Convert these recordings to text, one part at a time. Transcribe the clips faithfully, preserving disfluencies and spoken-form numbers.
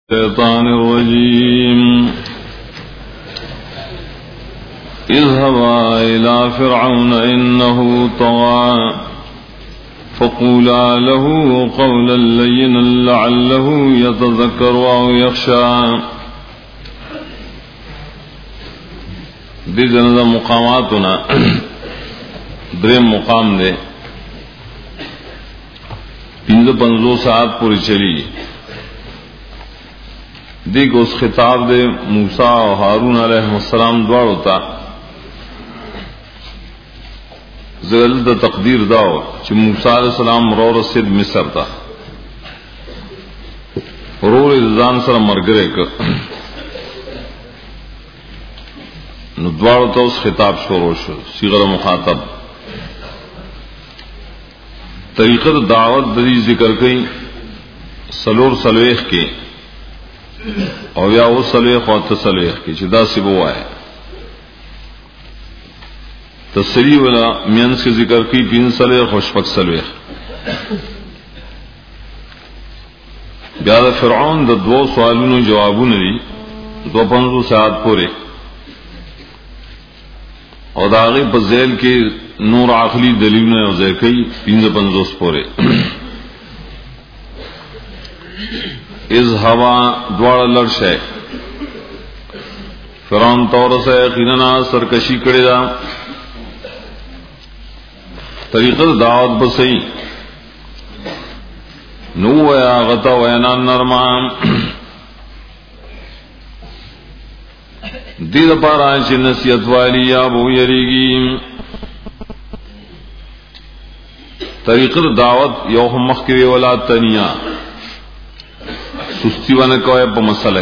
الشيطان الرجيم اذهبا إلى فرعون إنه طغى فقولا له قولا لينا لعله يتذكر أو يخشى. دي جنة مقاماتنا دریم مقام دے پنځه پنځو ساعت پوری چلی. دیکھ اس خطاب دے موسیٰ اور ہارون علیہ السلام دوار ہوتا زلد تقدیر داو چی موسیٰ علیہ السلام رو رسید مصر تا رو رضان سر مرگرے کر دوار ہوتا اس خطاب شروع شو صیغہ مخاطب طریقہ دعوت دری ذکر کئی سلور سلویخ کے او یا او سلویخ و تسلویخ کی چدا سبو آئے تسلی والا مینس کے ذکر کی تین سلویخ و شپک سلویخ. بیاد فرعون دا دو سوالونو جوابون دی دو پنزو ساعت پورے اور دا آغی پزیل کے نور عقلی دلیلون اوزے کئی پینز پنزو سپورے. از ہوا دوار لڑشے فرعون طور سے یقیناً سرکشی کرے دا طریقہ دعوت بسئی نو ویا غتا وینا نرمان دید پارا چی نصیحت والی یا بو یریگی. طریقہ دعوت یو مخکوی ولا تنیا سستی ونه کوي په مسله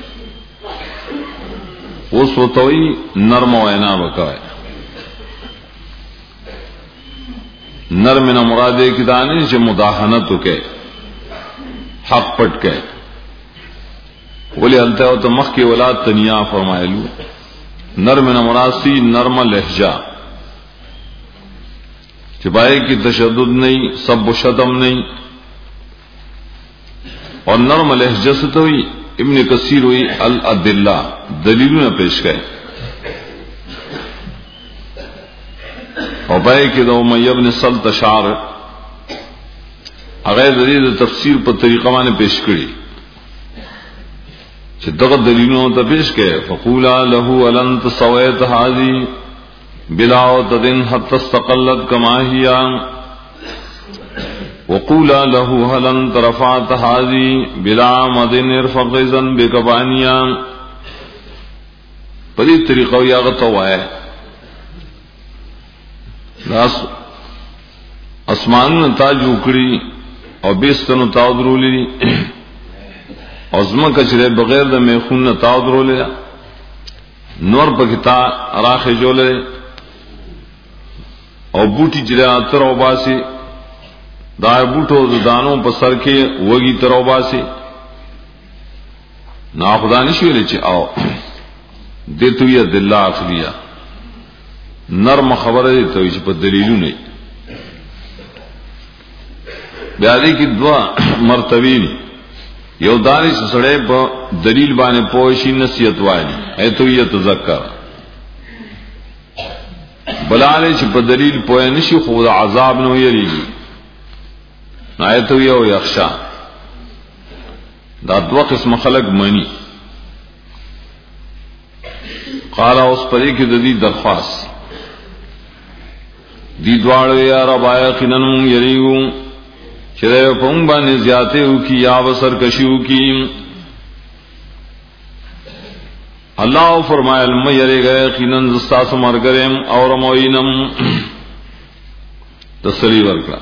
کې اوس وتوي نرم وینا وکوي. نرم نه مراد دې کې دانه چې مداهنت وکي حق پټ کوي ولی الته او ته مخ کې ولادت تنیا فرمایلو. نرم نه مراد سي نرم لهجه چې پای کې تشدد نه سب و شتم نه اور نرم لہجہ سے تو ابن کثیر ہوئی الادلہ دلیلوں نے پیش گئے اور بھائی کہ دو میں ابن سلط اشعار اغیر دلیل تفسیر پر طریقہ مانے پیش کری دغت دلیلوں نے پیش گئے. فقولا له النت سویت حاضی بلاوت دن حتی استقلت کماہیا وقولا له هل انت رفعت هذه بلا مدن ارفق ذنبك بانيا. پدی طریقہ یا غتوا ہے ناس اسمان تاج وکڑی اور بیستن تاودرولی ازما کچرے بغیر د میخون تاودرولی نور پکتا راخ جولے اور بوٹی جرا تر وباسی دا بوٹو دانوں پر سر کے وگی تروبا سے نا خدا نشوی لے چے آؤ دیتو یا دلہ اخلیا نرم خبر دیتو چے پر دلیلو نہیں. بیادی کی دعا مرتبین یو دانی سسڑے پا دلیل بانے پوشی نصیحت والی ایتو یا تذکر بلالے چے پر دلیل پوئے نشی خود عذاب نو یریگی آیتو یو یخشا. دا دو قسم خلق منی قالا اس پری کی دی درخواست دی دوارو یا رب آیا قنن یریگو چرے پنگ بانی زیادے ہو کی یا بسر کشی ہو کی. اللہ فرمائے علم یرے گئے قنن زستاس مرگرم اور موینم تسلی ورکا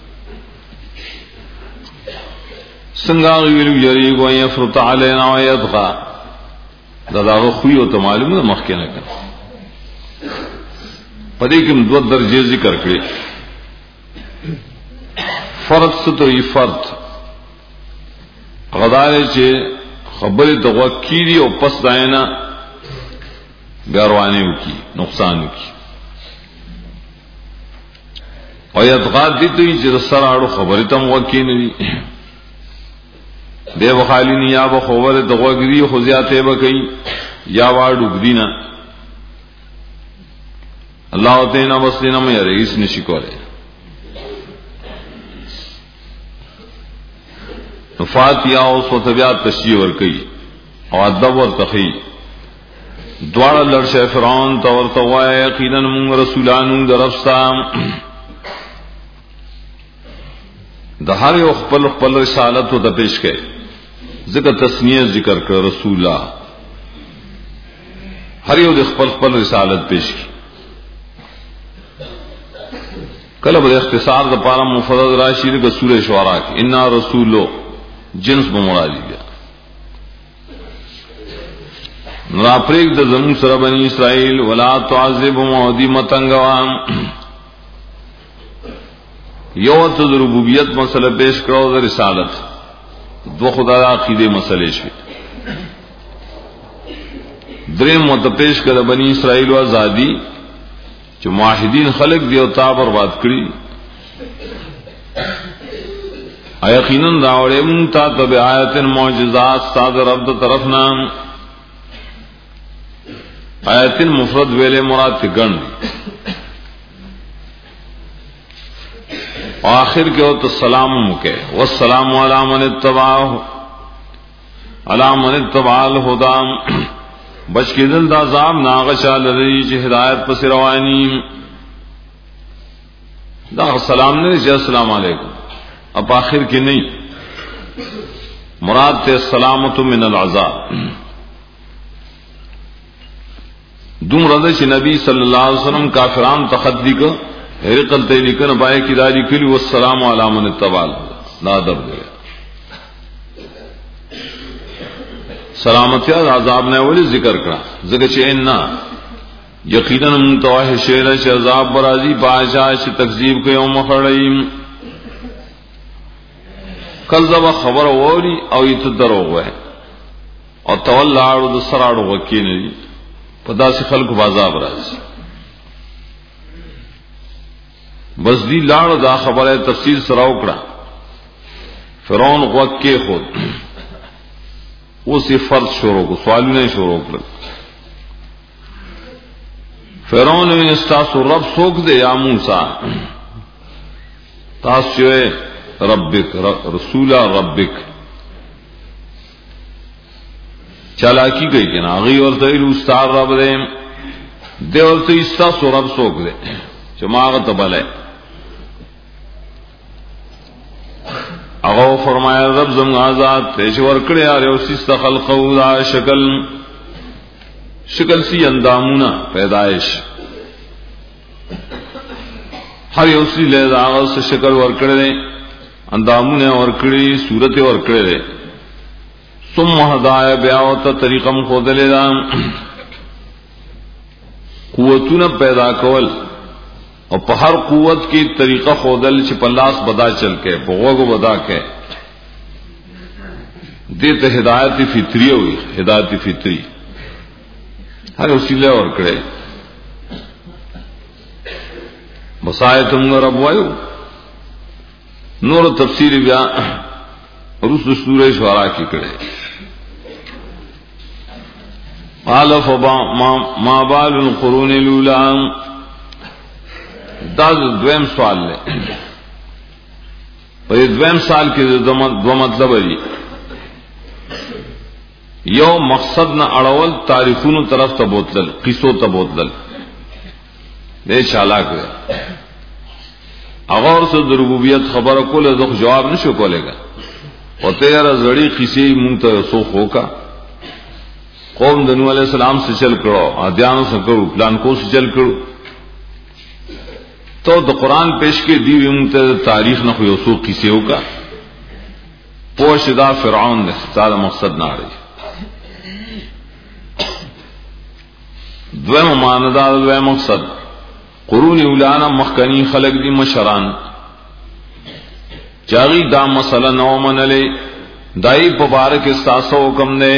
سنگا ویلو یریگو یفرط علینا ویدغا دا داغا خوی و تمعلوم دا مخی نکن پدے کم دو درجے ذکر کرے. فرد ستوی فرد غدارے چے خبر دغوا کیری و پس دائنا بیاروانے کی نقصان کی ویدغا دیتوی چے سر آڑو خبری تم وکی ندی دی وخالی نیا بخوور دغوگری خوزیاتے بکی یا واڑو گدینا اللہ تینا بسلینا میں رئیس نشکولے فاتحہ او سوتبیات تشریح ورکی او ادب ورتخی دوار لرش فرعون تور تغوائے یقینا من رسولانو در افسام دہار یو خپل خپل رسالت و تپیش کے ذکر تسنیہ ذکر کر رسولہ ہر یو خپل خپل رسالت پیش کی کلب اختصار دا پارا مفرد راشید کا سورہ شعراء کی انا رسولو جنس بمرادی گیا نراپریک دا زمون سر بنی اسرائیل ولا تعذب مودی متنگوام یو تد ربوبیت مسئلہ پیش کرو دا رسالت دو خدا دا عقیدے مسئلے شوی دریم متپیش کر بنی اسرائیل و آزادی جو معاہدین خلق دیوتا برباد کری یقیناً راوڑے منتا تب آیت معجزات ساد رب طرفنا آیت مفرد ویلے مراد کے گن آخر کے ہو تو سلام مکے والسلام علی من اتبعہ علی من اتبع الہدا بچ کے دل دا عذاب ناغشا لری چی ہدایت پس روانی دا سلام نے جی السلام علیکم اب آخر کی نہیں مراد تے سلامت من العذاب دوم رضی چی نبی صلی اللہ علیہ وسلم کافران تخدی کو حرقل تے لکن بائے کی داری کلی والسلام علی من اتبع لا در دے سلامتی عذاب نے ولی ذکر کرا ذکر چی اننا یقیناً منتواہ شیر چی عذاب برازی باشا چی تکذیب کے یوم خرعیم کل زبا خبر ووری او ایت دروغ ہے اور تول آڑو دو سراڑو وکی نہیں پدا سے خلق بازاب رازی بس دی لاڑو دا خبر ہے تفسیر سراؤکڑا فرعون وکی خود وہ سی فرض شروع کو سوالو نہیں شروع کر فرعون نے استاسو رب سوک دے یا موسیٰ تاس چوئے ربک رسولہ ربک چالاکی گئی کہ ناغی اور تیل استار رب دے دے اور تی استاسو رب سوک دے چماغت بلے اغو فرمایا رب زم آزاد تیش ورکڑے آرے اسیستا خلقو دا شکل شکل سی اندامونا پیدائش ہر اسی لے دا آغاز سے شکل ورکڑے دے اندامونا ورکڑی صورت ورکڑے دے سم ہدایہ بیاوتا طریقم خود لے دا قوتونا پیدا کول اور پہ ہر قوت کی طریقہ خودل چھ پلاس بدا چل کے بغوگ بدا کے دیتے ہدایت فطری ہوئی ہدایت فطری ہر وسیلے اور کرے بسائے تم رب وایو نور تفسیر بیا رسل سورہ شعراء کی کرے قال ما بال القرون الاولى دا دویم سوال لے اور یہ دویم سال کے دو مطلب ہے یو مقصد نہ اڑول تاریخون طرف تبوتل قصو تبوتل دے چالاک ہے اغور سے ربوبیت خبر کو لے دو جواب نشو کولے گا اور تیرا زڑی قصے منت سوخ ہو کا قوم دنو علیہ السلام سے چل کرو آدیانوں سے کرو پلان کو سے چل کرو تو د قرآن پیش کے دیوی منت تاریخ نہ کوئی اصول کسی ہوگا پوشدہ فرعون نے سارا مقصد نہ رہی دویم ماندہ دویم مقصد قرون اولانا مخکنی خلق دی مشران چاغی دا مسئلہ نو من لے دائی پبارک استاسو حکم دے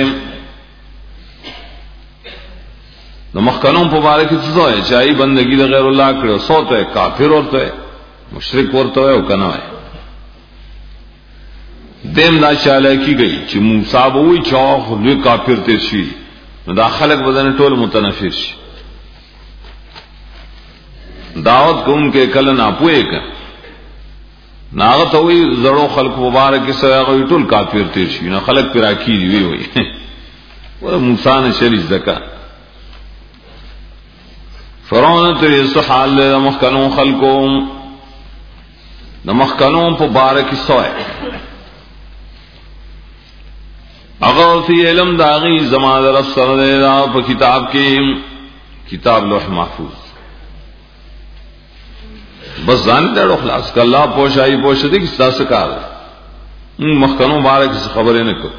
مخکنوں مبارک چیزوں ہے چاہیے بندگی دا غیر اللہ کرو سو تو ہے کافر اور تو ہے مشرک اور تو ہے وہ کنا ہے دیم دا چاله کی گئی چې موسی وې چا لوی کافر تیر شي نو دا خلق بدن ټول متنفر شي دعوت کوم کې کله نه پوهه ک ناغه ته وی زړو خلق مبارک سره غوي ټول کافر تیر شي نو خلق پر اکی دی وی وی ور موسی نه شری زکا فرعون ته سحال مخکنو خلقو د مخکنو په بارک سوې اگر فی علم داغی زمان در افسر دینا پا کتاب کی کتاب لوح محفوظ بس زانی دیڑو خلاص کہ اللہ پوشائی پوشدی کس دا سکار مخکنوں بارک سے خبریں نکو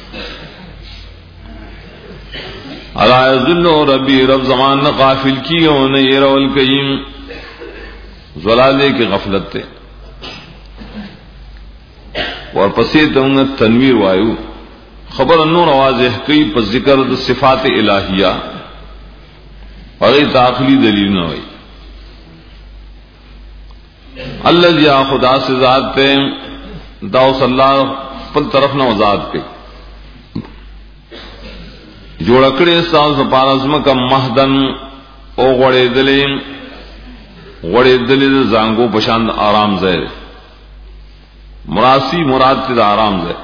علا یذلو ربی رب زمان غافل کی ہونے یہ رول کئیم زلالے کی غفلت تے ورپسی تنگت تنویر وایو خبر نور واضح کئی پر ذکر د صفات الہیہ اور داخلی دلیل نہ ہوئی اللہ جا خدا سے ذات تے داؤ صلی اللہ پر طرف نہ ذات کے جوڑکڑے ساز پارزم کا مہدن او غڑے دلے غڑے دلے زانگو پشاند آرام زیر مراسی مراد تے آرام زیر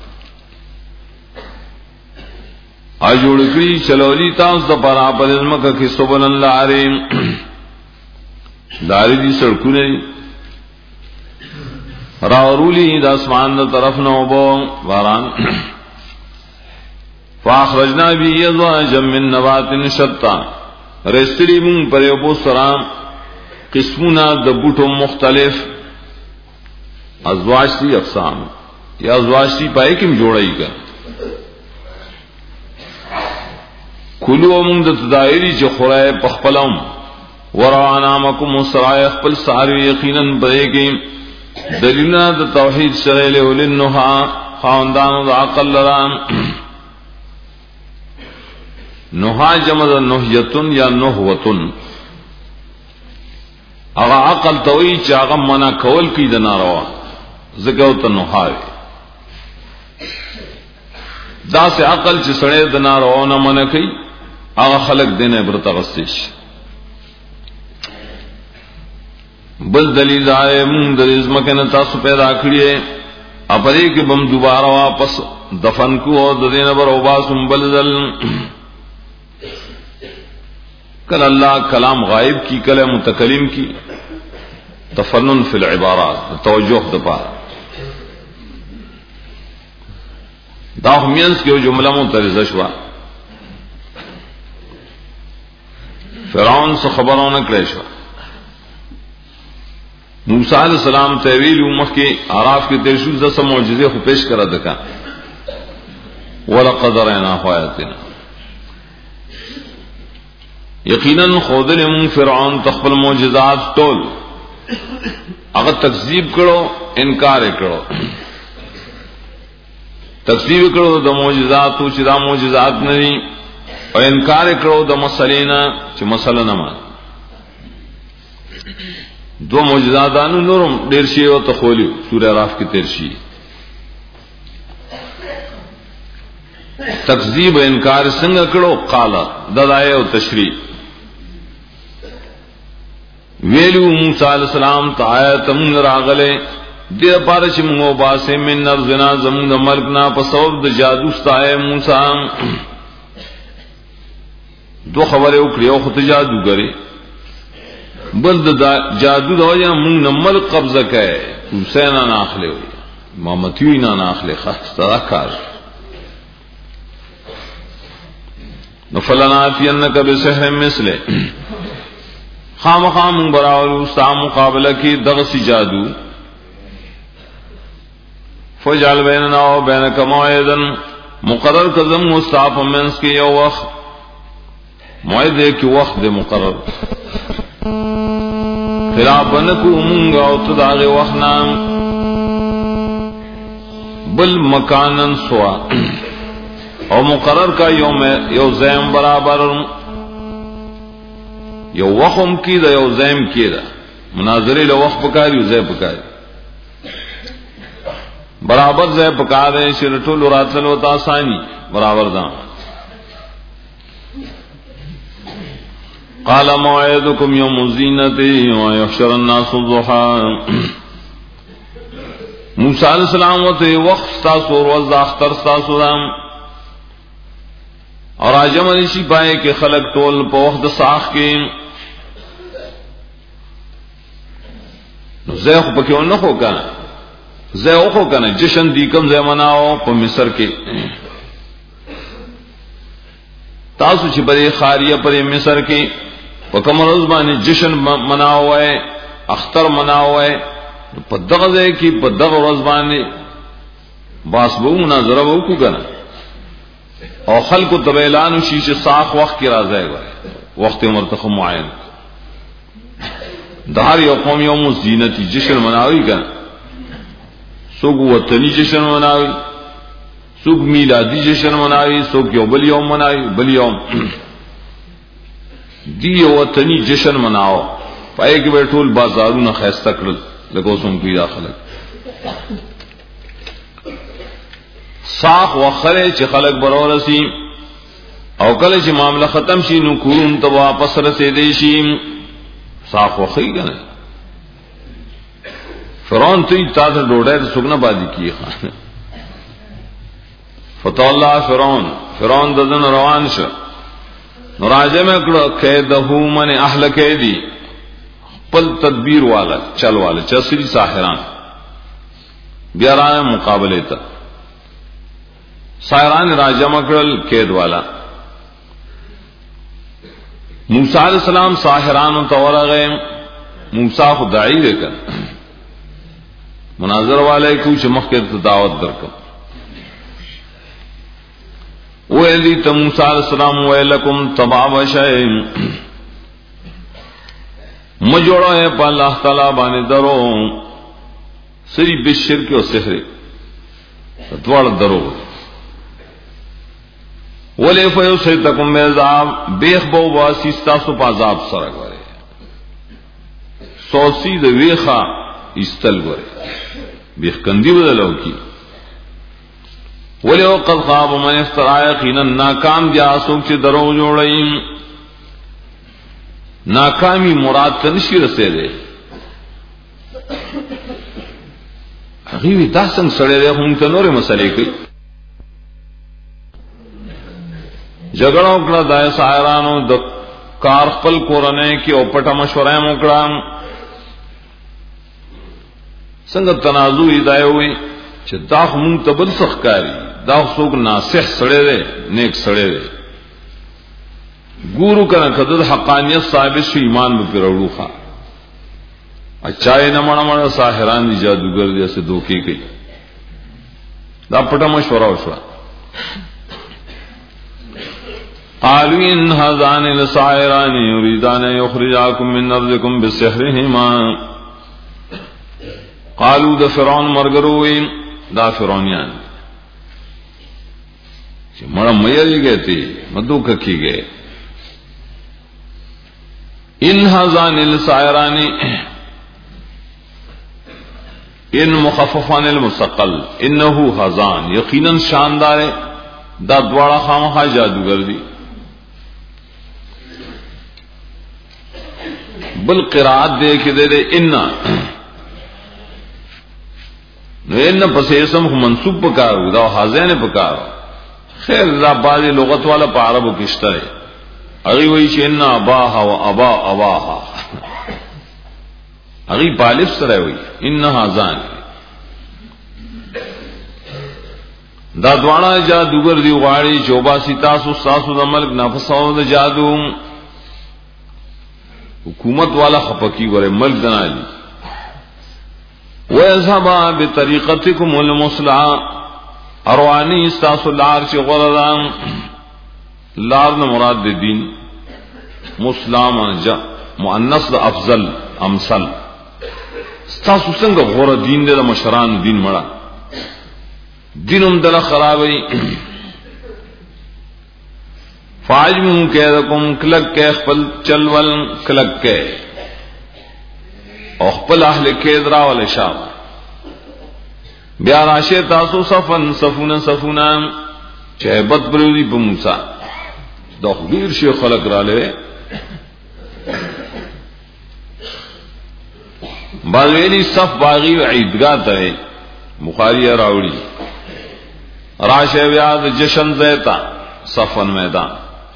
اجوڑکڑی چلولی تاس دا پرا پرزمکا کی سبنن لاریم داری دی سڑکونے راورولی دا اسمان دا طرف نوبو واران فاخرجنا بی ازواجا من نبات شتا رستری مون پر یبو سرام قسمونا دا بوٹو مختلف ازواج تی اقسام یا ازواج تی پائے کم جوڑائی کا کلو من د تدایری چې خورای پخپلم ورانا مکم سرای خپل ساری یقینا بریګي دلیلنا د توحید سره له ولنها خواندانو د عقل لران نوها جمع د نوحیتن یا نوحوتن هغه عقل توي چې هغه منا کول کی د ناروا زګو ته نوحاوي دا سه عقل چې سړی د ناروا نه منا کوي هغه خلق دینه عبرت غستش بل دلیل آئے من در ازمکہ نے تاسو پیدا کریے اپری کے بم دوبارہ واپس دفن کو اور دین بر وباسم بلدل کل اللہ کلام غائب کی کل متکلم کی تفنن فی العبارات توجہ دپا دا همینس کے جملہ مترجہ شوا فرعون سے خبروں نے کړی شو موسی علیہ السلام تعویل امه کې اعراف کې تیر شو د سم معجزې خو پیش کړه دکا ولقد رأينا آیاتنا یقینا خودل من فرعون تخبل معجزات ټول هغه تکذیب کړو انکار کړو تکذیب کړو د معجزات او چې دا معجزات نه دي او انکار کړو د مسلینا چې مسله نه ما دو معجزاتانو نورم ډیر شی او تخولی سورہ اعراف کې تیر شي تکذیب انکار څنګه کړو قال دلایل او تشریح ویلو موسی علیہ السلام تعایت من راغله دې پاره چې موږ باسه من نرزنا زمون د ملکنا په سبب د جادو ستای موسی دو خبره وکړي او خو جادو غري بل د جادو دا یا موږ نمل قبضه کوي حسین نه اخلي محمدوی نه اخلي خاص تراکار نو فلنا فی انک بسحر مثله خام خام براول استا مقابله کی دغسی جادو فجعل بیننا و بینک موعدا مقرر کزم مصطفی منس کی یو وقت موعده کی وقت دے مقرر خلاف بنکو مونگا او تداغ وقنا بل مکانن سوا او مقرر کا یوم یو زیم برابر یو وقم کی دا یو زیم کی دا مناظری لو وقت پکاری یو زیم پکاری برابر ځای پکاره شرټول راتل وتا آسانی برابر ده. قال موعدكم يوم الزينة ويحشر الناس الضحى. موسی علیہ السلام وته وخت تاسو ورځ اختر تاسو رام اور اجمل شي پای کې خلق ټول په وخت ساخ کې نو زه خو پکې ونه خو کنه زه خو کنه جشن دی کوم ځای مناو په مصر کې تاسو چې په خاریه پر مصر کې په کوم ورځ باندې جشن مناو وای اختر مناو وای په دغه ځای کې په دغه ورځ باندې باس وو مناظره وو کو کنه او خلق ته اعلان شي چې صاف وخت کې راځي وای وخت مرتخب معین دهر یو قوم یوم الزینت جشن مناوي کنه سوق وطنی جشن مناوي سوق میلادی جشن مناوي سوق یو بل یوم مناوي بل یوم دی وطنی جشن مناو پای کې به ټول بازارونه خسته کړل لکه اوسم کې داخله صاف وخره چې خلق برورسي او کله چې معاملہ ختم شي نو کورون ته واپس رسیدي شي صاف وخی کنه فرعون ته تاسو ډوډۍ سګنه بازی کیه فتح الله فرعون فرعون ددن روان شو نو راځه مې کړه کېدهو من اهل کېدی پل تدبیر والا چل والا چسری ساحران بیا را مقابله ته ساحران راځه مکړل کېد والا موسی علیہ السلام ساحران ته ورغه موسی خدای وکړ مناظر والے کو چې مخکې دعوت درکړ ویلی ته موسی علیہ السلام ویلکم تبع وشئ مجوړو ہے په الله تعالی باندې درو سری بشرک او سحر دوړ درو ولې فیو سیتکم میزاب بیخ بو واسی تاسو په عذاب سره غره سوسی د ویخه استل غره بیخ کندی بدلو کی ولې وقد خاب من افترا یقینا ناکام دي اسوک چې درو جوړیم ناکامی مراد تنشی رسیدے هغه دا څنګه سره له هم ته نورې مسلې کوي جګړه وکړه د سایرانو د کار خپل کورنۍ کې او پټه مشوره وکړه څنګه تنازع ایدای وي چې دا هم ته بل سخکاری دا څوک ناصح سره دی نیک سره دی ګورو کنه کده حقانیت ثابت شي ایمان به پروړوخه اچای نه مړه مړه ساحران دي جادوګر دي اسه دوکي کوي دا پټه مشوره وشو قالوا ان هذان الساحران يريدان يخرجاكم من ارضكم بسحرهما قالوا ده فرعون مرګروي دا فرعونیان چې مړه مې یېږي مدو ککیږي ان هذان الساحران ان مخففان المثقل انه هذان یقینا شاندار دا دواړه خامخا جادوګر دي بل قرات دے کے دے دے ان نو ان پس اسم منصوب پکارو دا حاضر نے پکارو خیر دا بعض لغت والا په عربو کې شته اغي وایي چې ان اباها و ابا اباها اغي بالغ سره وایي ان هاذان دا دواړه جادوګر دی غواړي چوبا ستا سو ساسو د ملک نفسو د جادو حکومت والا خپکی ګره ملک دنالي وَيَذْهَبَا بِطَرِيقَتِكُمُ الْمُصْلَحَةِ اروانی استاسو لار چی غرران لار نه مراد دی دین مسلم جا مؤنث د افضل امثل استاسو څنګه غره دین د مشران دین مړه دینم دل خرابوي فاجمو کېدکم کلک کې خپل چلول کلک کې او خپل اهل کې درا ول شام بیا راشه تاسو صفن صفونه صفونه چې hebat پروي په موسی دا ډیر شي خلق را لې باغویلی صف باغی عیدگاہ ته بخاری راوړي راشه بیا د جشن زیتا صفن میدان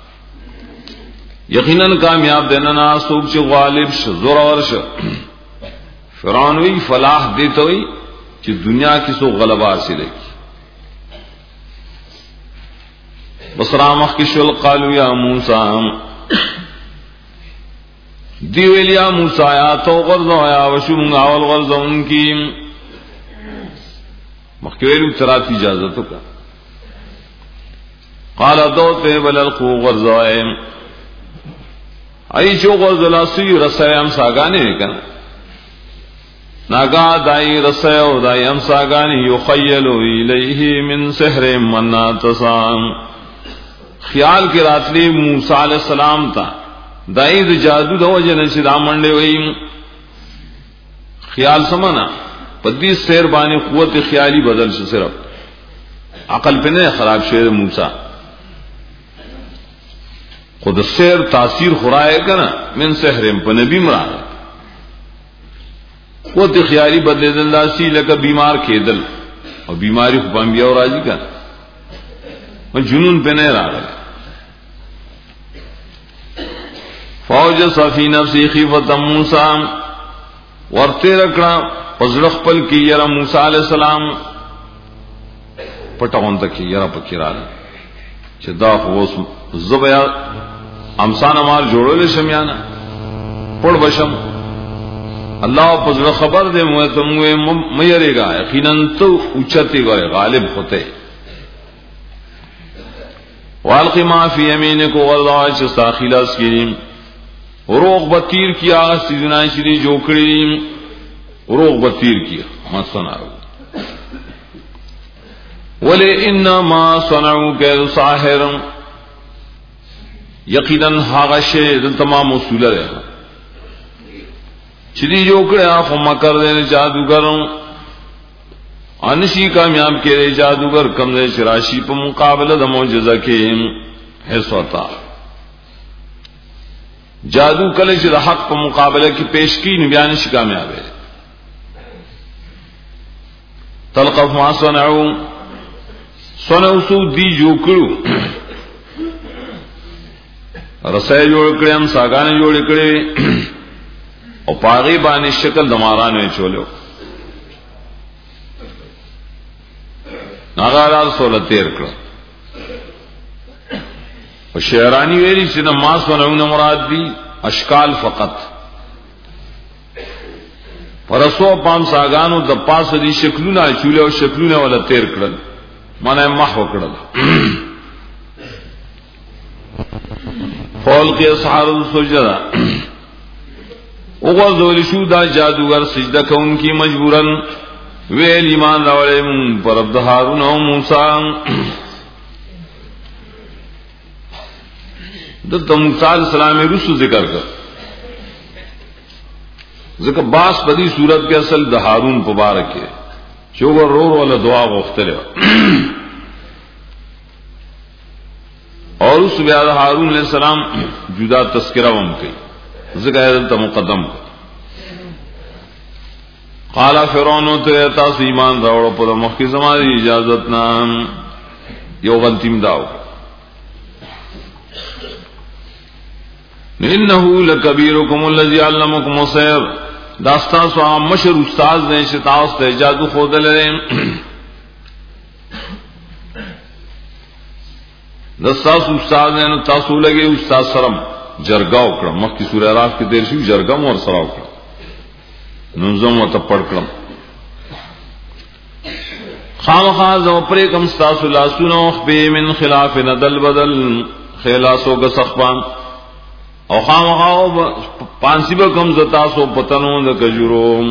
یقینا کامیاب دیننا سوق چې غالب شو زور ورش فرعون وی فلاح دیته وی چې دنیا کې سو غلبا حاصل کی بصرامخ کې شول قالو یا موسی دی ویل یا موسی یا تو غرض یا وشم اول غرض انکی مخکویلو تراتی اجازه تو کا قال دوته بللقو غرضائم ای چو غرض لاسی رسائم ساگانے کن ناگا دائی رسائو دائیم ساگانی یخیلو الیہ من سحر مناتسام خیال کی راتلی موسیٰ علیہ السلام تا دائی دا جادو دا وجہ نشی دا منڈے وئی خیال سمانا پدی سیر بانی قوت خیالی بدل شو صرف عقل پہ نہیں خراب شیر موسیٰ خود سیر تاثیر خورائے کنا من سحرم پا نبی مراد قوت خیالی بدل دل لاسی لکا بیمار کے دل اور بیماری خوب انبیاء اور راجی کنا جنون پہ نہیں رہا فوج صفی نفسی خیفت موسیٰ ورتے رکھنا پزرخ پل کی یرا موسیٰ علیہ السلام پٹاون تکی یرا پکی رالی چه دا خوص زبیا امسان امار جوڑو لے شمیانا پڑ بشم اللہ پزرخ خبر دے موے تموے میرے گا یقیناً تو اچھتے گئے غالب ہوتے والقی ما فی امین کو غرضائی چستا خلاص کریم روغ بطیر کیا سیدنا شری جوکڑی روغ بطیر کیا ما صنعو ولی انما صنعو کید ساحر یقیناً حاغ شید تمام موصول رہا شری جوکڑی آخو مکر دین جادوگر انشی کامیاب کے دے جادوگر کم دے شراشی پا مقابلہ دا معجزہ کے حصوتا جادو کله چې د حق په مقابله کې پیش کی نو بیان شي کامیاب ہے تلقف ما صنعوا صنعوا سو دی جو کړو رسای جوړ کړم ساګان جوړ کړي او پاغي باندې شکل دمارانو چولو ناغارال سولہ تیر کړو و شعرانی ویلی چینا ما سنعون مراد دی اشکال فقط پرسو پام ساگانو دا پاس دی شکلونا چولے و شکلونا والا تیر کرل مانا محو کرل فول کی اصحار سجدہ اغوز ولی شو دا جادوگر سجدہ کون کی مجبورن ویل ایمان راولے من پر عبد هارون و موسیٰ دلتا موسیٰ علیہ السلام رسو ذکر کر ذکر باس بدی صورت کے اصل دا ہارون پبارک ہے چوگر رور والا دعا غفتلے اور اس بیاد ہارون علیہ السلام جدا تذکرہ وم کی ذکر ہے دلتا مقدم کر قالا فرعونو تیتا سی ایمان راوڑا پدا مخی زمانی اجازتنا یو غلطیم داو انہو لکبیرکم اللذی علمکم السحر داستا سو عام مشر استاذ نے شتاوس تے جادو خود لے داستا سو استاذ نے تاسو لگے استاذ سرم جرگاو کرم مخی سورہ راف کی دیر شو جرگم اور سراو کرم نظم و تپڑ کرم خام خاز و پریکم ستاسو لاسونو اخبی من خلاف ندل بدل خیلاسو گسخبان او خام خاو پانسی با کم زتاسو پتنو دا کجورو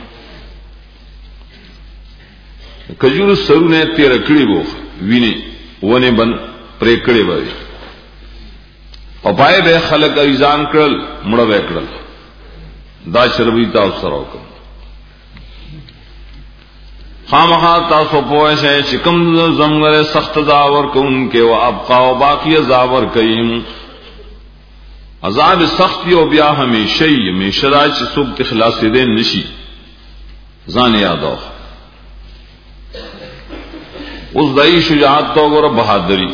کجورو سرو نے تیر کڑی بو وینی ونے بن پریکڑی بای او پائے بے خلق ایزان کرل مڑا بے کرل دا شربی تاو سراو کم خامخا تاسو پوه شئ چې کوم زمغه سخت داور کوونکې او ابقا او باقی عذاب کوي عذاب سخت او بیا همیشه همیشه راځي چې څوک خلاص دې نشي ځان یادو اوس دای شجاعت تو ګره بہادری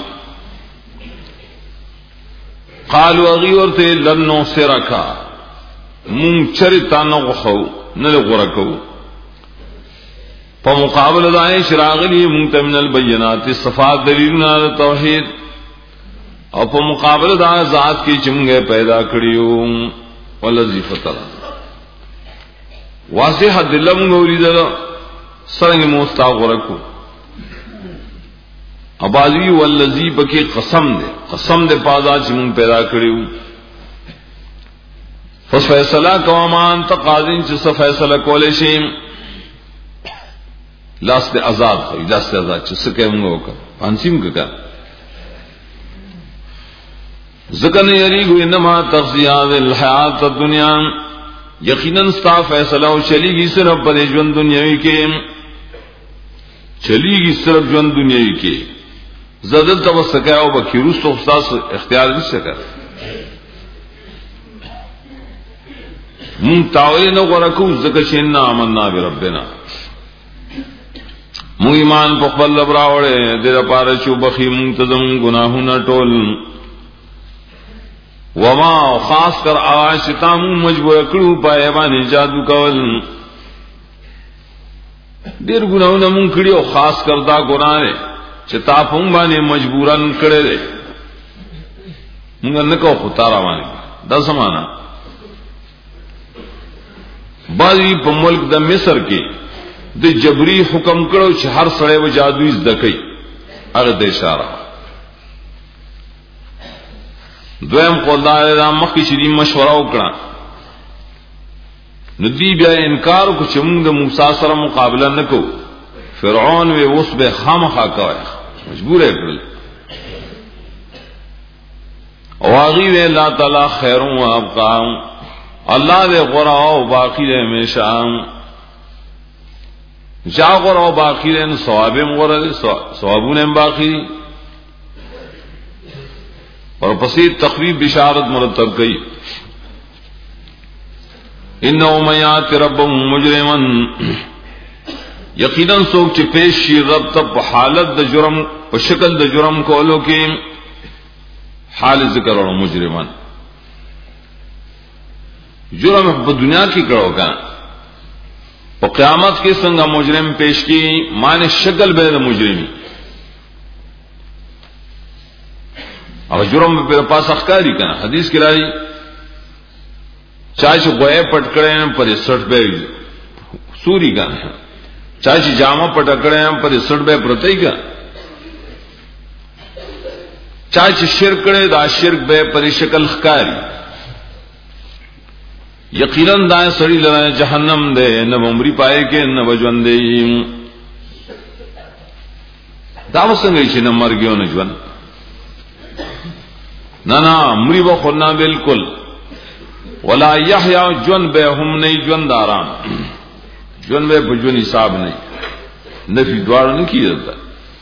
قالوا اغي ورته لنو سرکا مون چرتا نو خو نه غورکو په مقابله دای شراغلی منتمن البینات صفات دلیلنا توحید او په مقابله دا ذات کی چمغه پیدا کړیو ولذی فتر واضح دلم غوریدل سرنګ مستغرقو اباذی والذی بکی قسم دے قسم دے پادا چمون پیدا کړیو فس فیصلہ قوامان تقاضین چې فیصله کولې شي لاس دے آزاد خو لاس دے آزاد چې څه کوم وکړه پانسیم کړه ذکر نه یریږي انما تغذیه الحیات الدنیا یقینا ستا فیصله او چلیږي صرف په ژوند دنیوي کې چلیږي صرف ژوند دنیوي کې زدل توسکه او بکیرو سوخصاص اختیار نشته کړ مون تاویل نو ورکو زکه چې ان آمنا بربنا مو ایمان په خپل لبراوړې د لپاره چې بخي منتظم گناهونه ټول وما خاص کر عاشتام مجبور کړو پای باندې جادو کول ډیر ګناهونه مون کړیو خاص کر دا ګناه نه چې تا په باندې مجبورن کړي دي موږ نه کو خطا روانه دا سمانا بازی په ملک د مصر کې د جبري حکم کړو چې هر سړی و جادو زده کوي هغه د اشاره دویم قولدار دا مخکې شری مشوره وکړه ندی بیا انکار کو چې موږ د موسی سره مقابله نکو فرعون وی اوس به خامخا کوي مجبور کړل او هغه وی الله تعالی خیر او ابقا الله دې غرا او باقی دې همیشه جا غرا او باقی دې ثوابم غرا ثوابونه باقی اور پسې تخویف بشارت مرتب کړي انه میات رب مجرما یقینا سوک چې پیش شي رب ته په حالت د جرم په شکل د جرم کولو کې حال ذکر او مجرمان جرم په دنیا کې کړو کا په قیامت کې څنګه مجرم پیش کی معنی شکل به د مجرمي او جرم په پاس اخکاری کنه حدیث کې راځي چا چې غوې پټ کړي پر سټ به سوري کنه چا چې جامه پټ کړي پر سټ به پرتای کا چا چې شرک کړي دا شرک به پر شکل ښکاری یقینا دا سړی لره جهنم ده نه عمرې پای کې نه وجوند دی دا وسنګ چې نه مرګیو نه ژوند نه نه عمرې به خو نه بالکل ولا یحیا جون به هم نه ژوند آرام جون به په ژوند حساب نه نفي دوار نه کیږي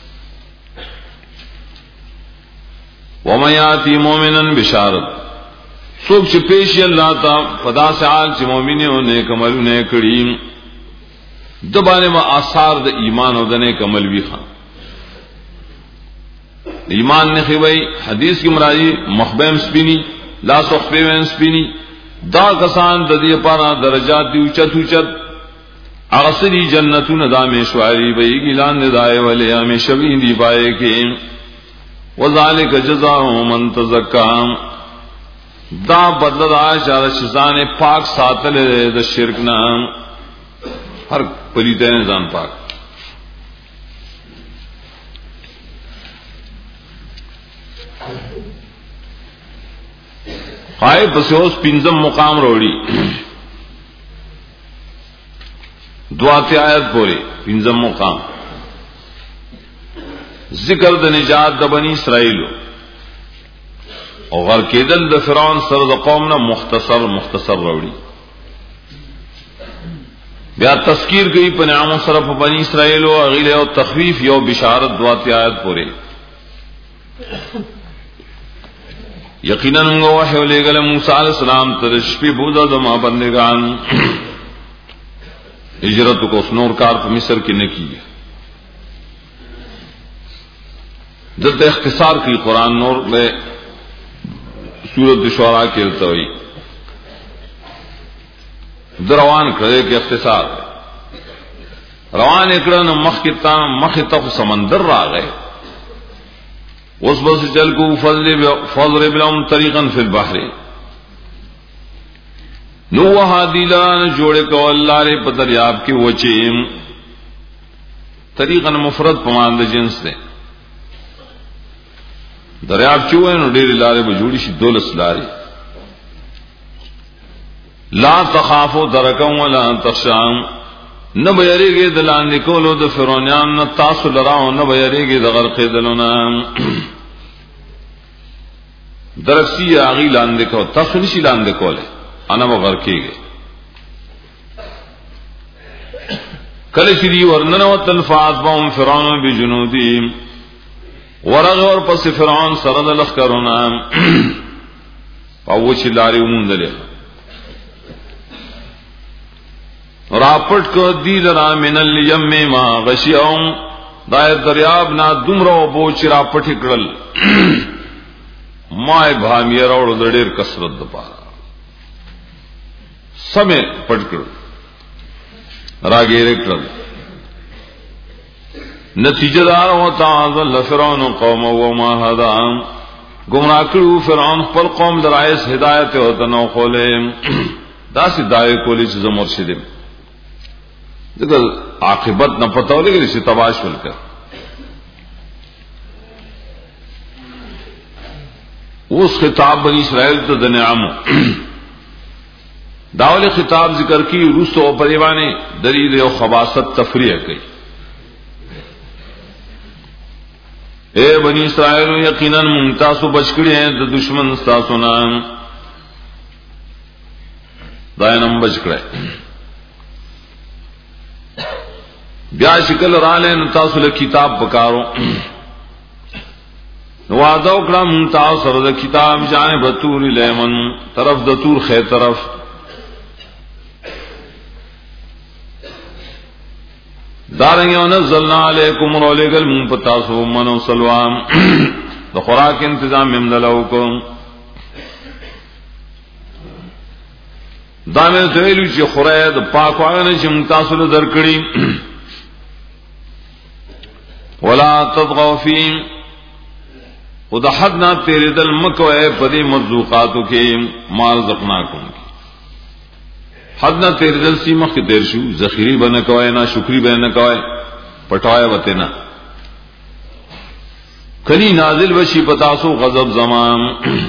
وما یاتی مؤمنا بشارت سوک چې پیش الله تا فدا سال چې مؤمنانو نیک عملونه کړی د باندې ما آثار د ایمان او د نیک عمل وی خان ایمان نه خوي حدیث کې مرادي مخبم سپینی لا صحبه سپینی دا کسان د دې لپاره درجات دی اوچت اوچت اغسری جنتون دامه شواری وی ګلان ندای ولې همیشه وی دی پای کې وذالک جزاء من تزکا دا بدل دا اشاره شزان پاک ساتل د شرک نه هر پلیته نه ځان پاک خای پس اوس پنځم مقام وروړي دعاته آیت پوری پنځم مقام ذکر د نجات د بنی اسرائیل او غر کېدل د فرعون سره د قوم نه مختصر مختصر وروړي بیا تذکیر گئی په نعمت سره په بنی اسرائیل او غیله او تخفیف یو بشارت دوات آیات پورې یقینا موږ وحی ولېګل موسی علیہ السلام ته شپې بودا د ما بندگان هجرت کو نور کار په مصر کې نه کیږي دلته اختصار کی قرآن نور میں سورۃ شعراء کې التوی دروان کړه کې اختصار روان کړه نو مخ کې تا مخ ته سمندر راغی اوس بس چل کو فضل فضل بلهم طریقا فی البحر نو وحادیلان جوړ کو الله ری په دریاب کې وچیم طریقا مفرد پماند جنس ده دریاب چوه نو ډېر لارې به جوړی شي دولس لارې لا تخافوا درکا ولا تخشوا نہ بیریږي د لاندې کولو د فرعونان نه تاسو لراو نه بیریږي د غرقې دلونه درکسی اغي لاندې کو تاسو نشي لاندې کوله انا مغرقېږي کله چې دی ورننه وتلفات بهم فرعون بجنودهم ورغ اور پس فرعون سره د لخرونه او چې لاري ومندله راپټ کو دی لرا من الیم ما غشیهم دای دریاب نا دمرو بوچ راپټ کړل ما بھامی راوړ د ډېر کثرت د پاره سمې پټ کړل راګې کړل نتیجه دار او تعاذل فرعون قوم و ما هدا گمراه کړو فرعون خپل قوم درایس هدایت او تنو خوله داسې دای کولی چې مرشد دغه عاقبت نه پته ولګی چې تباش ولکه اوس خطاب بنی اسرائیل ته د نعم داول خطاب ذکر کی روس او پریوانه دلیل او خباثت تفریح کړي اے بنی اسرائیل یقینا ممتاز بچکړي ہیں د دشمن تاسو نه داینم بچکړي بیا شکل را لین تاسو له کتاب پکارو وعده وکړه ممتاز سره د کتاب جانب تور لیمن طرف د تور خیر طرف دارنګ نزلنا علیکم ولګل من پتاسو منو سلوام د خوراک تنظیم ممدلوکم دامه ویلو چې خورای د پاکوانه چې متاسو له درکړي ولا تطغوا فيه ودحدنا تیرے دل مکوئے پدی مرزوقاتو کې مال زقناکم حد نہ تیرے دل سیمہ کی تیر شو ذخیری بنا کوئے نہ شکری بنا کوئے پٹوائے وتے نہ کلی نازل وشی پتاسو غضب زمان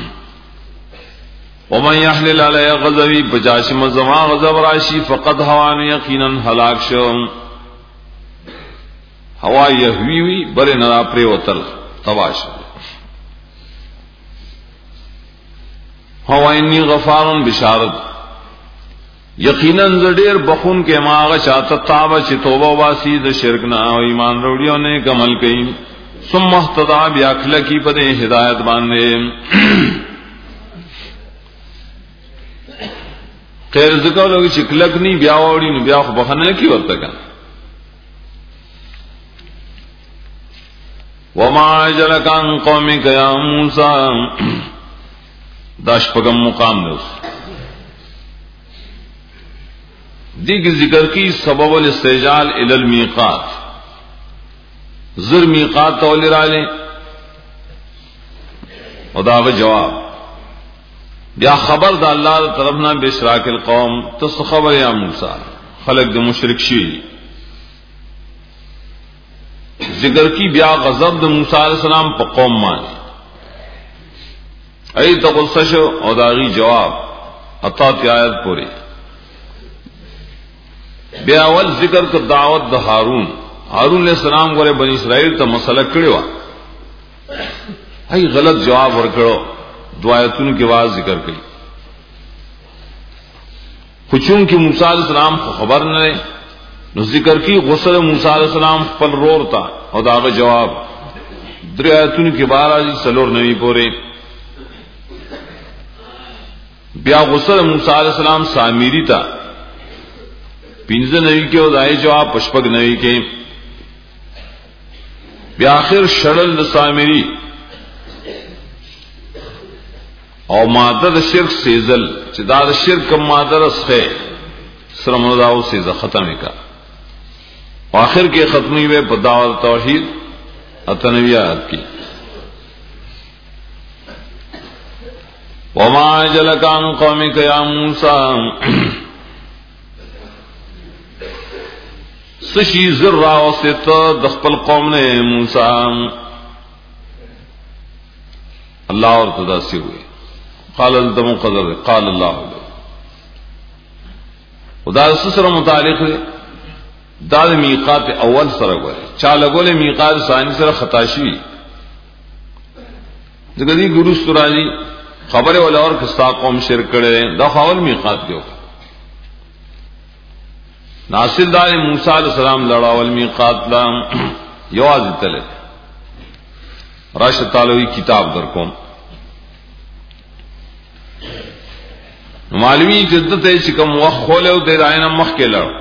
ومن يحلل علی غضبی پچاشم زمان غضب راشی فقد هوان یقینا هلاک شو ہوا یہوی وی برے نرا پری وتل تواش ہوا انی غفار بشارت یقینا زډیر بخون کې ماغه شاته تابه چې توبه واسي د شرک نه او ایمان وروړیو نه عمل کوي ثم اهتدى بیاخلقی په هدایت باندې خیر ذکر لوي چې کلک نی بیا وړي نو بیا خو بخنه کی ورته کا وما اجلک عن قومک یا موسی داش پغم مقام نو دیگر ذکر کی سبب الاستعجال الى المیقات زر میقات تولی را لیں وداغ جواب بیا خبر دا اللہ دا طرفنا باشراک القوم تس خبر یا موسیٰ خلق دا مشرک شی ذکر کی بیا غضب دا موسیٰ علیہ السلام پا قوم مانی ای تغصش او داغی جواب اطاعت آیت پوری بیا اول ذکر کا دعوت د هارون هارون علیہ السلام غره بنی اسرائیل ته مسله کړو هي غلط جواب ورکړو دعایتونو کې واز ذکر کړي خو چون کې موسی علیہ السلام خو خبر نه نو ذکر کی غسل موسی علیہ السلام خپل رور تا او داغه جواب درې آیتونو کې بارا سلور نوی پورې بیا غسل موسی علیہ السلام سامری تا پنځه نوی کې او دای جواب پشپګ نوی کې بیا اخر شړل د سامری او ماده د شرک سیزل چې دا د شرک ماده رسخه سره مداو سیزه ختمه کا اخر کې ختمي وي په دعوت توحید اتنویات کی وما جلک عن قومک یا موسی سشی ذرا وسط د خپل قوم نه موسی الله ورته داسي وي قال الدم قدر قال الله خدا سره متعلق دا میقات اول سره غوړي چا لګولې میقات ثاني سره خطا شي دغه دي ګورو ستراجي خبره ولا اور کستا قوم شرک کړي دا اول میقات دیو ناصر دار موسی علیہ السلام لړاول میقات لا یواز تل راشد تعالی کتاب در کوم معلومی جدت ہے چې کوم وخت خوله او د راینه مخ کې لړ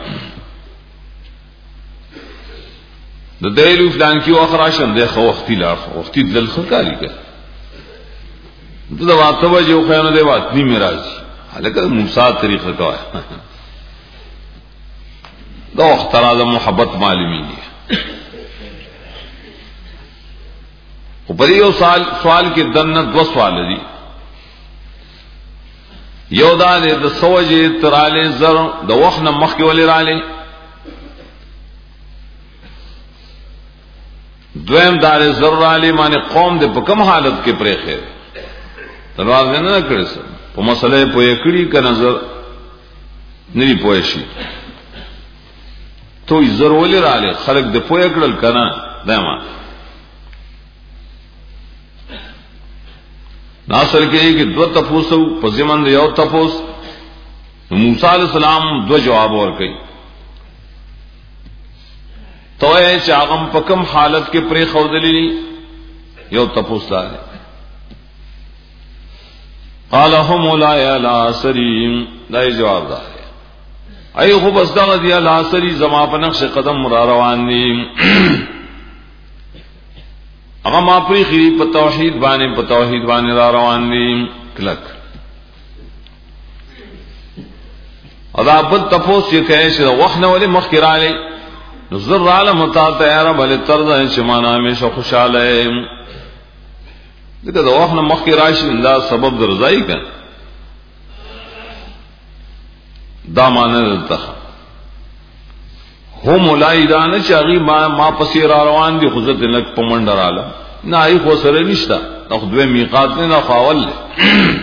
د دایلو فلان کی واخراشم د خو وختي لا وختي دل خکاری کا دا واته وجه خو نه دی وات نی میراج هلکه موسی طریقه کا دا وخت راځه محبت معلومی دي او په یو سوال سوال کې دنه دو سوال دي یو دا د سوجه تراله زر د وخت نه مخ کې ولې رااله دویم دار زر علی معنی قوم دې په کوم حالت کې پرې خیر تلوار نه نه کړی سم په مسله په یکړی ک نظر نری پوه شي تو زر ولې رااله خلق دې پوه کړل کنه دما ناصر کې کې دو تفوسو په زمند یو تفوس موسی علیہ السلام دو جواب ورکړي توئے چاغم پکم حالت کے پرے خودلی یو تپوستا ہے قال هم لا لا سریم دا جواب دا ہے ای خو بس دا دی لا سری زما په نقش قدم را روان دي اما ما پری خری په توحید باندې په توحید باندې را روان دي کلک ادا بد تپوس یہ کہے چې وخت نه ولې مخکراله نظر عالم تا تیار بل ترد شمانا ہمیشہ خوشحال ہے دیکھا تو وقت مخ کی راشی اللہ سبب درزائی کا دا مانا دلتا ہو مولائی دانا چاگی ما, ما پسی را روان دی خزت لک پمندر عالم نا ای خو سر نشتا نا خدوے میقات نے نا خواول لے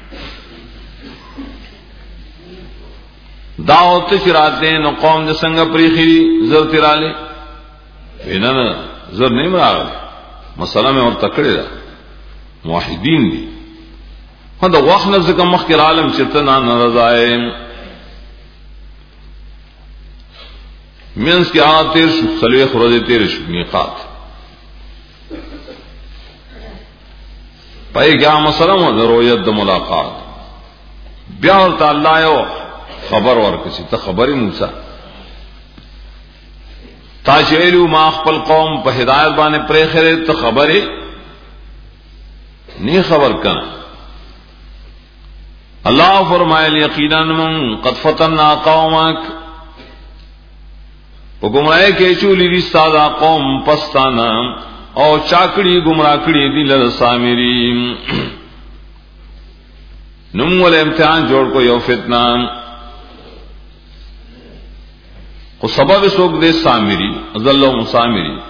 داوت چراتے نو قوم دے سنگ پریخی زر ترالے اینا نا زر نہیں مراغ مسئلہ میں اور تکڑے دا موحدین دی ہاں دا وقت نفس کا مخیر عالم چتنا نرزائے منس کی آغا تیر شو سلوے خرد تیر شو میقات پائی کیا مسئلہ مو دا رویت دا ملاقات بیاور تا اللہ یو خبر ورکسی تا خبر موسی تا چویلو ما خپل قوم په هدایت باندې پرې خره ته خبره نی خبر کنا الله فرمایل یقینا من قد فتنا قومک په گمراهی کې چولی دي ساده قوم پستانا او چاکړي گمراه کړي دي لر سامری نوم ول امتحان جوړ کو یو فتنه خو سبب سوک دے سامری ازلہم سامری